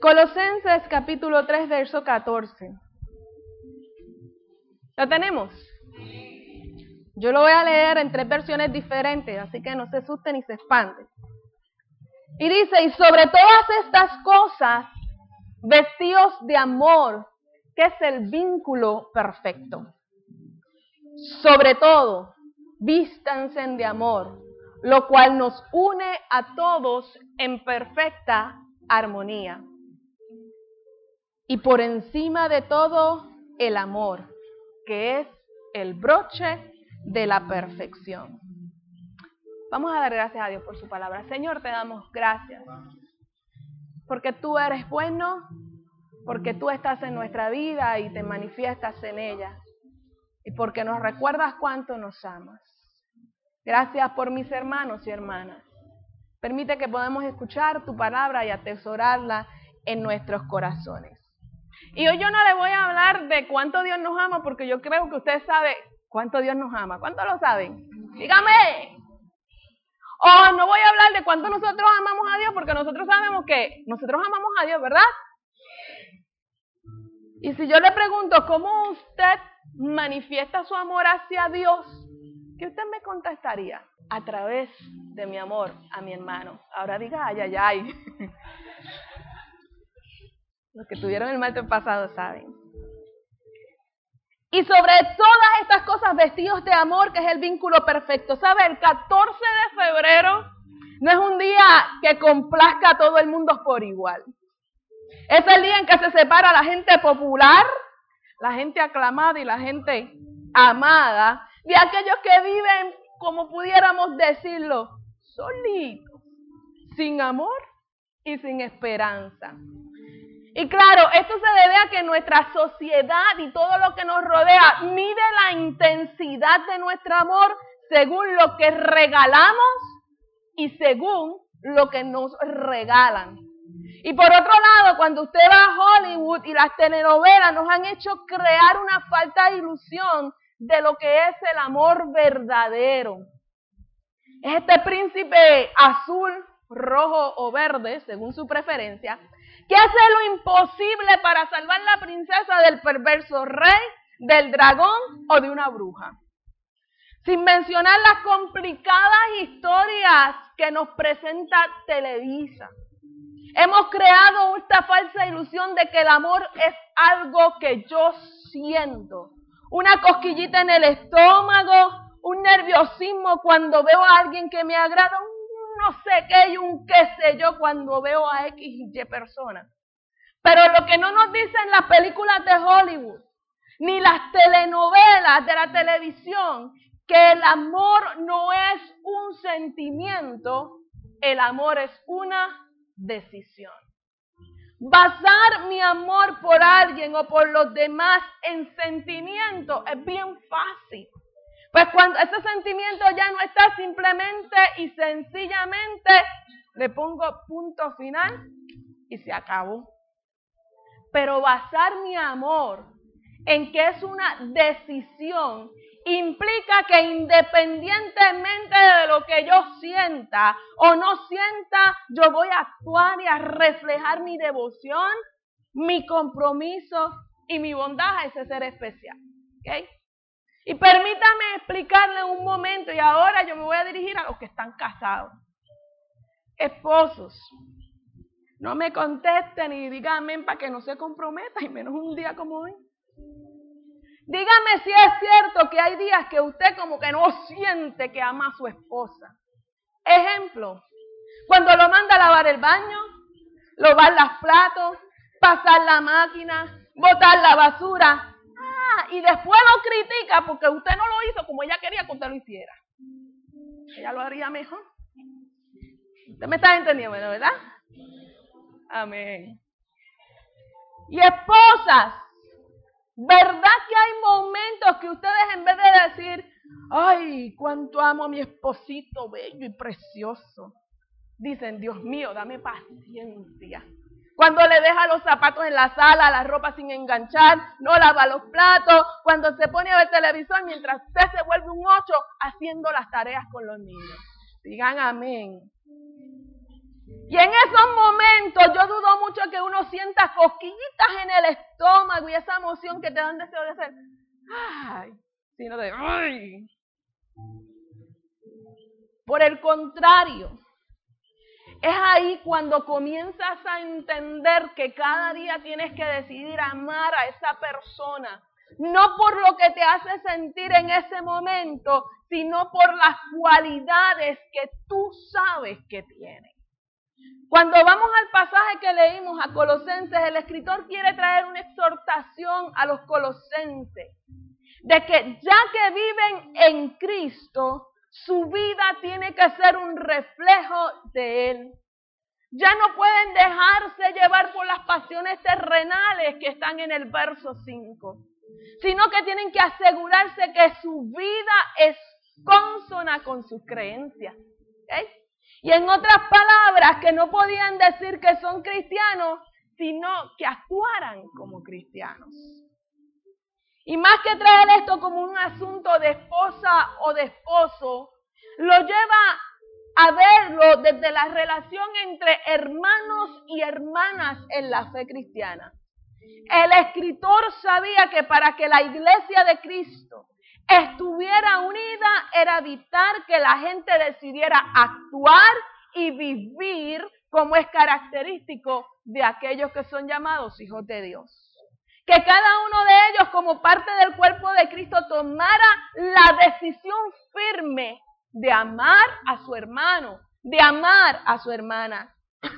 Colosenses capítulo 3, verso 14. ¿Lo tenemos? Yo lo voy a leer en 3 versiones diferentes, así que no se asusten ni se espanten. Y dice, y sobre todas estas cosas, vestidos de amor, que es el vínculo perfecto. Sobre todo, vístanse de amor, lo cual nos une a todos en perfecta armonía. Y por encima de todo, el amor, que es el broche de la perfección. Vamos a dar gracias a Dios por su palabra. Señor, te damos gracias, porque tú eres bueno, porque tú estás en nuestra vida y te manifiestas en ella, y porque nos recuerdas cuánto nos amas. Gracias por mis hermanos y hermanas. Permite que podamos escuchar tu palabra y atesorarla en nuestros corazones. Y hoy yo no le voy a hablar de cuánto Dios nos ama, porque yo creo que usted sabe cuánto Dios nos ama. ¿Cuánto lo saben? Dígame. O no voy a hablar de cuánto nosotros amamos a Dios, porque nosotros sabemos que nosotros amamos a Dios, ¿verdad? Y si yo le pregunto cómo usted manifiesta su amor hacia Dios, ¿qué usted me contestaría? A través de mi amor a mi hermano. Ahora diga, ay, ay, ay. Los que tuvieron el martes pasado saben. Y sobre todas estas cosas, vestidos de amor, que es el vínculo perfecto. ¿Sabe? El 14 de febrero no es un día que complazca a todo el mundo por igual. Es el día en que se separa la gente popular, la gente aclamada y la gente amada, de aquellos que viven, como pudiéramos decirlo, solitos, sin amor y sin esperanza. Y claro, esto se debe a que nuestra sociedad y todo lo que nos rodea mide la intensidad de nuestro amor según lo que regalamos y según lo que nos regalan. Y por otro lado, cuando usted va a Hollywood y las telenovelas nos han hecho crear una falta de ilusión de lo que es el amor verdadero. Es este príncipe azul, rojo o verde, según su preferencia, que hace lo imposible para salvar la princesa del perverso rey, del dragón o de una bruja. Sin mencionar las complicadas historias que nos presenta Televisa. Hemos creado esta falsa ilusión de que el amor es algo que yo siento. Una cosquillita en el estómago, un nerviosismo cuando veo a alguien que me agrada, no sé qué y un qué sé yo cuando veo a X y Y personas. Pero lo que no nos dicen las películas de Hollywood, ni las telenovelas de la televisión, que el amor no es un sentimiento, el amor es una decisión. Basar mi amor por alguien o por los demás en sentimiento es bien fácil. Pues cuando ese sentimiento ya no está, simplemente y sencillamente le pongo punto final y se acabó. Pero basar mi amor en que es una decisión implica que independientemente de lo que yo sienta o no sienta, yo voy a actuar y a reflejar mi devoción, mi compromiso y mi bondad a ese ser especial. ¿Okay? Y permítame explicarle un momento, y ahora yo me voy a dirigir a los que están casados. Esposos, no me contesten y digan amén para que no se comprometa, y menos un día como hoy. Dígame si es cierto que hay días que usted como que no siente que ama a su esposa. Ejemplo, cuando lo manda a lavar el baño, lavar los platos, pasar la máquina, botar la basura. Y después lo critica porque usted no lo hizo como ella quería que usted lo hiciera. Ella lo haría mejor. ¿Usted me está entendiendo, verdad? Amén. Y esposas, ¿verdad que hay momentos que ustedes en vez de decir, ay, cuánto amo a mi esposito bello y precioso, dicen, Dios mío, dame paciencia? Cuando le deja los zapatos en la sala, la ropa sin enganchar, no lava los platos, cuando se pone a ver televisor mientras usted se vuelve un 8 haciendo las tareas con los niños. Digan amén. Y en esos momentos yo dudo mucho que uno sienta cosquillitas en el estómago y esa emoción que te dan deseo de hacer, ay, sino de, ay. Por el contrario, es ahí cuando comienzas a entender que cada día tienes que decidir amar a esa persona. No por lo que te hace sentir en ese momento, sino por las cualidades que tú sabes que tiene. Cuando vamos al pasaje que leímos a Colosenses, el escritor quiere traer una exhortación a los colosenses de que ya que viven en Cristo, su vida tiene que ser un reflejo de Él. Ya no pueden dejarse llevar por las pasiones terrenales que están en el verso 5, sino que tienen que asegurarse que su vida es consona con sus creencias. ¿Okay? Y en otras palabras, que no podían decir que son cristianos, sino que actuaran como cristianos. Y más que traer esto como un asunto de esposa o de esposo, lo lleva a verlo desde la relación entre hermanos y hermanas en la fe cristiana. El escritor sabía que para que la iglesia de Cristo estuviera unida era vital que la gente decidiera actuar y vivir como es característico de aquellos que son llamados hijos de Dios. Que cada uno de ellos como parte del cuerpo de Cristo tomara la decisión firme de amar a su hermano, de amar a su hermana.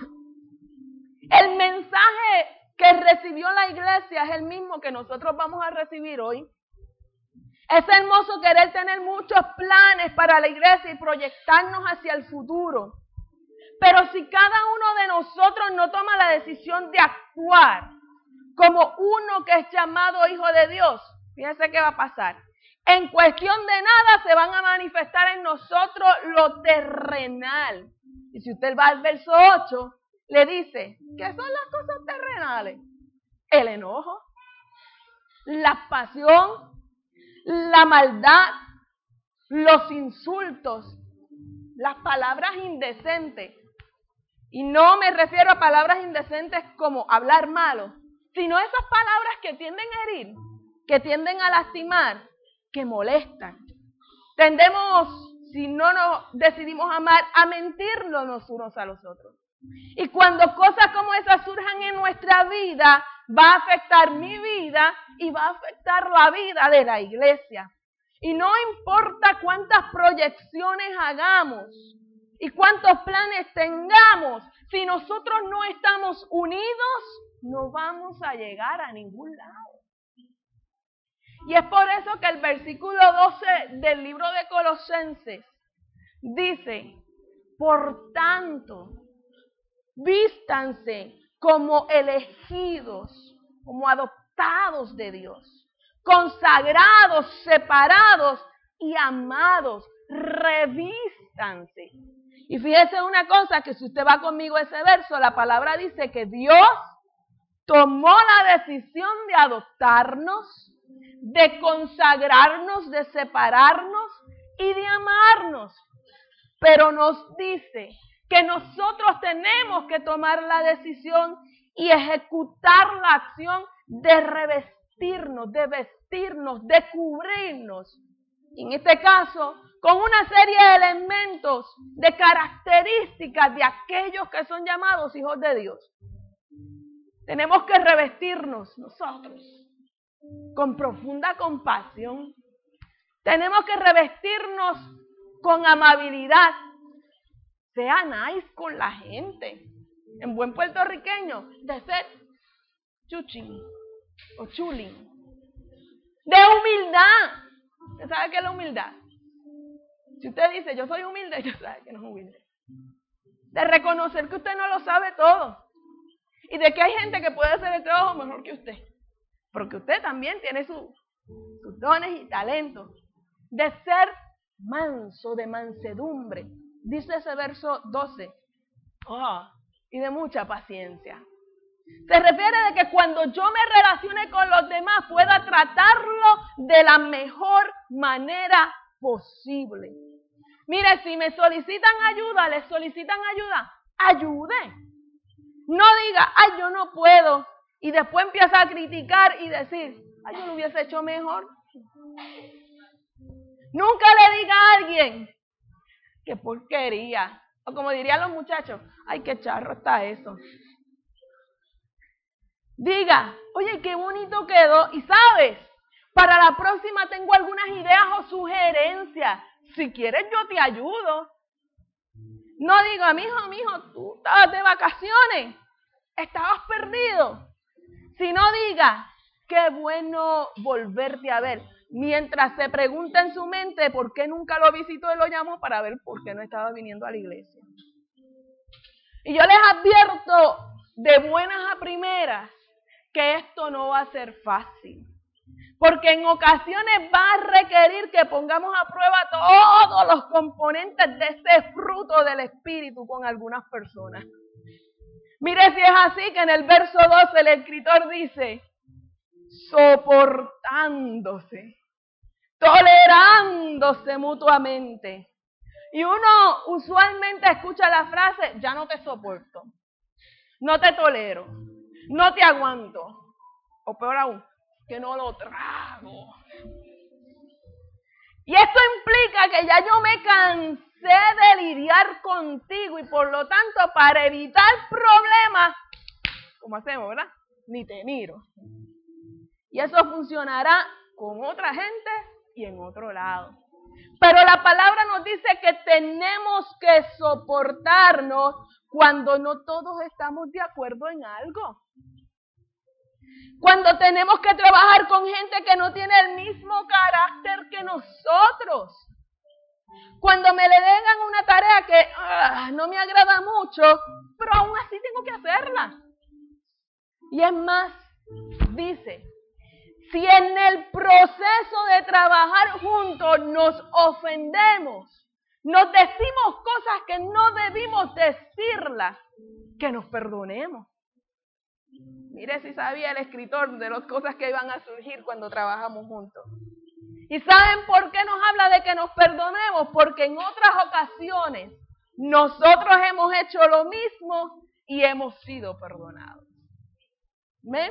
El mensaje que recibió la iglesia es el mismo que nosotros vamos a recibir hoy. Es hermoso querer tener muchos planes para la iglesia y proyectarnos hacia el futuro. Pero si cada uno de nosotros no toma la decisión de actuar como uno que es llamado hijo de Dios, fíjense qué va a pasar. En cuestión de nada se van a manifestar en nosotros lo terrenal. Y si usted va al verso 8, le dice, ¿qué son las cosas terrenales? El enojo, la pasión, la maldad, los insultos, las palabras indecentes. Y no me refiero a palabras indecentes como hablar malo, sino esas palabras que tienden a herir, que tienden a lastimar, que molestan. Tendemos, si no nos decidimos amar, a mentirnos los unos a los otros. Y cuando cosas como esas surjan en nuestra vida, va a afectar mi vida y va a afectar la vida de la iglesia. Y no importa cuántas proyecciones hagamos y cuántos planes tengamos, si nosotros no estamos unidos, no vamos a llegar a ningún lado. Y es por eso que el versículo 12 del libro de Colosenses dice, por tanto, vístanse como elegidos, como adoptados de Dios, consagrados, separados y amados, revístanse. Y fíjese una cosa, que si usted va conmigo a ese verso, la palabra dice que Dios tomó la decisión de adoptarnos, de consagrarnos, de separarnos y de amarnos. Pero nos dice que nosotros tenemos que tomar la decisión y ejecutar la acción de revestirnos, de vestirnos, de cubrirnos. Y en este caso, con una serie de elementos, de características de aquellos que son llamados hijos de Dios. Tenemos que revestirnos nosotros con profunda compasión. Tenemos que revestirnos con amabilidad. Sea nice con la gente. En buen puertorriqueño, de ser chuchín o chulín. De humildad. ¿Usted sabe qué es la humildad? Si usted dice, yo soy humilde, yo sabe que no es humilde. De reconocer que usted no lo sabe todo. Y de que hay gente que puede hacer el trabajo mejor que usted. Porque usted también tiene sus dones y talentos. De ser manso, de mansedumbre. Dice ese verso 12. Y de mucha paciencia. Se refiere de que cuando yo me relacione con los demás pueda tratarlo de la mejor manera posible. Mire, si me solicitan ayuda, les solicitan ayuda, ayude. No diga, ay, yo no puedo. Y después empieza a criticar y decir, ay, yo lo hubiese hecho mejor. Nunca le diga a alguien, qué porquería. O como dirían los muchachos, ay, qué charro está eso. Diga, oye, qué bonito quedó. Y sabes, para la próxima tengo algunas ideas o sugerencias. Si quieres, yo te ayudo. No diga, mijo, tú estabas de vacaciones. Estabas perdido. Sino diga, qué bueno volverte a ver. Mientras se pregunta en su mente por qué nunca lo visitó y lo llamó para ver por qué no estaba viniendo a la iglesia. Y yo les advierto de buenas a primeras que esto no va a ser fácil. Porque en ocasiones va a requerir que pongamos a prueba todos los componentes de ese fruto del Espíritu con algunas personas. Mire si es así que en el verso 12 el escritor dice, soportándose, tolerándose mutuamente. Y uno usualmente escucha la frase, ya no te soporto, no te tolero, no te aguanto, o peor aún, que no lo trago. Y esto implica que ya yo me cansé de lidiar contigo y por lo tanto para evitar problemas, como hacemos, ¿verdad? Ni te miro. Y eso funcionará con otra gente y en otro lado. Pero la palabra nos dice que tenemos que soportarnos cuando no todos estamos de acuerdo en algo. Cuando tenemos que trabajar con gente que no tiene el mismo carácter que nosotros. Cuando me le dejan una tarea que no me agrada mucho, pero aún así tengo que hacerla. Y es más, dice, si en el proceso de trabajar juntos nos ofendemos, nos decimos cosas que no debimos decirlas, que nos perdonemos. Mire si sabía el escritor de las cosas que iban a surgir cuando trabajamos juntos. ¿Y saben por qué nos habla de que nos perdonemos? Porque en otras ocasiones nosotros hemos hecho lo mismo y hemos sido perdonados. ¿Ven?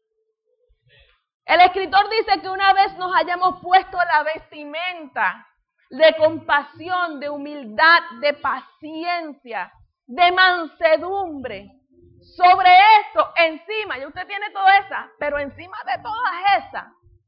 El escritor dice que una vez nos hayamos puesto la vestimenta de compasión, de humildad, de paciencia, de mansedumbre. Sobre esto, encima, ya usted tiene todas esas, pero encima de todas esas,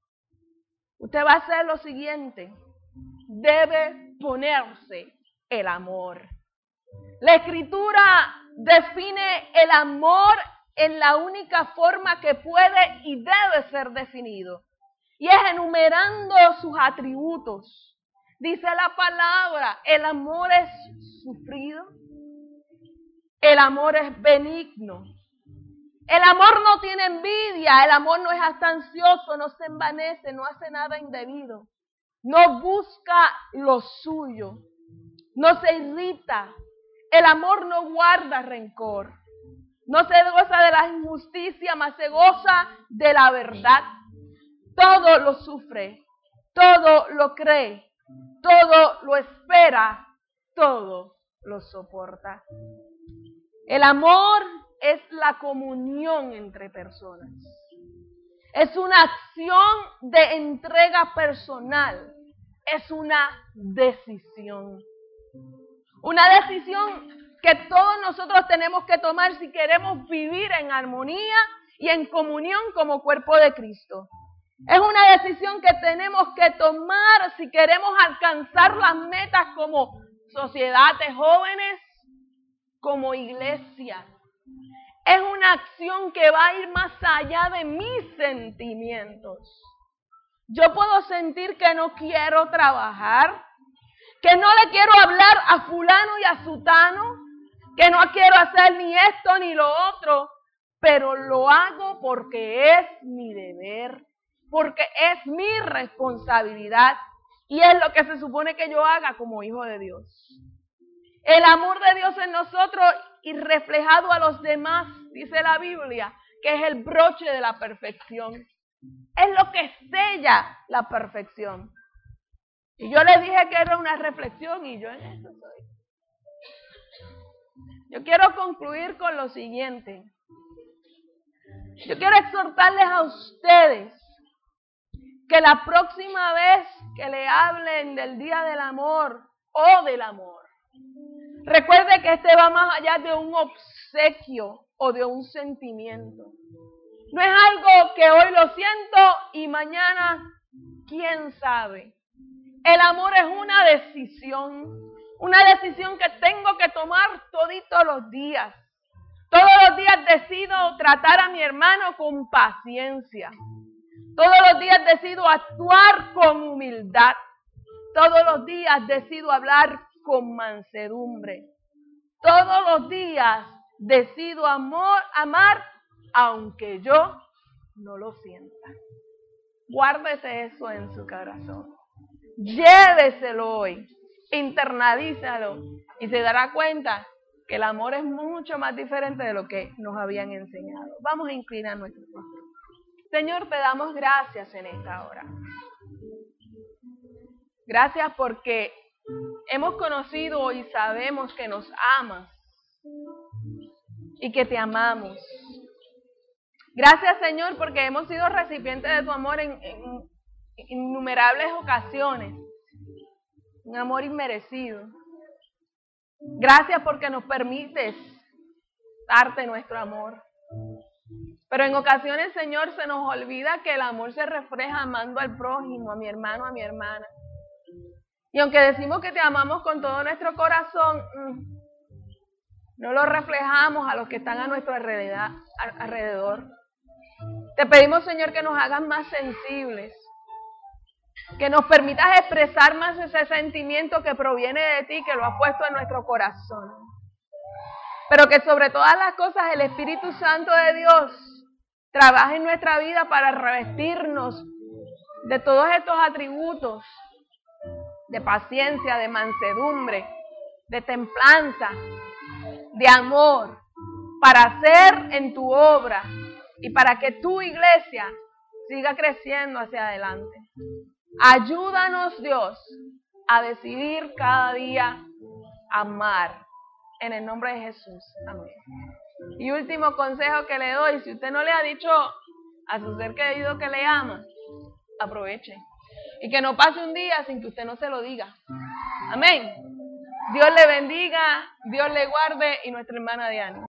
usted va a hacer lo siguiente. Debe ponerse el amor. La Escritura define el amor en la única forma que puede y debe ser definido. Y es enumerando sus atributos. Dice la palabra, el amor es sufrido. El amor es benigno. El amor no tiene envidia. El amor no es hasta ansioso, no se envanece, no hace nada indebido. No busca lo suyo. No se irrita. El amor no guarda rencor. No se goza de la injusticia, mas se goza de la verdad. Todo lo sufre, todo lo cree, todo lo espera, todo lo soporta. El amor es la comunión entre personas. Es una acción de entrega personal. Es una decisión. Una decisión que todos nosotros tenemos que tomar si queremos vivir en armonía y en comunión como cuerpo de Cristo. Es una decisión que tenemos que tomar si queremos alcanzar las metas como sociedad de jóvenes, como iglesia. Es una acción que va a ir más allá de mis sentimientos. Yo puedo sentir que no quiero trabajar, que no le quiero hablar a fulano y a sutano, que no quiero hacer ni esto ni lo otro, pero lo hago porque es mi deber, porque es mi responsabilidad y es lo que se supone que yo haga como hijo de Dios. El amor de Dios en nosotros y reflejado a los demás, dice la Biblia, que es el broche de la perfección. Es lo que sella la perfección. Y yo les dije que era una reflexión y yo en eso soy. Yo quiero concluir con lo siguiente. Yo quiero exhortarles a ustedes que la próxima vez que le hablen del Día del Amor o del amor, recuerde que este va más allá de un obsequio o de un sentimiento. No es algo que hoy lo siento y mañana, quién sabe. El amor es una decisión que tengo que tomar toditos los días. Todos los días decido tratar a mi hermano con paciencia. Todos los días decido actuar con humildad. Todos los días decido hablar con mansedumbre. Todos los días decido amar aunque yo no lo sienta. Guárdese eso en su corazón. Lléveselo hoy. Internalízalo y se dará cuenta que el amor es mucho más diferente de lo que nos habían enseñado. Vamos a inclinar nuestro rostro. Señor, te damos gracias en esta hora. Gracias porque hemos conocido y sabemos que nos amas y que te amamos. Gracias, Señor, porque hemos sido recipientes de tu amor en innumerables ocasiones. Un amor inmerecido. Gracias porque nos permites darte nuestro amor. Pero en ocasiones, Señor, se nos olvida que el amor se refleja amando al prójimo, a mi hermano, a mi hermana. Y aunque decimos que te amamos con todo nuestro corazón, no lo reflejamos a los que están a nuestro alrededor. Te pedimos, Señor, que nos hagas más sensibles, que nos permitas expresar más ese sentimiento que proviene de ti, que lo has puesto en nuestro corazón. Pero que sobre todas las cosas el Espíritu Santo de Dios trabaje en nuestra vida para revestirnos de todos estos atributos, de paciencia, de mansedumbre, de templanza, de amor, para hacer en tu obra y para que tu iglesia siga creciendo hacia adelante. Ayúdanos, Dios, a decidir cada día amar. En el nombre de Jesús. Amén. Y último consejo que le doy, si usted no le ha dicho a su ser querido que le ama, aproveche. Y que no pase un día sin que usted no se lo diga. Amén. Dios le bendiga, Dios le guarde y nuestra hermana Diana.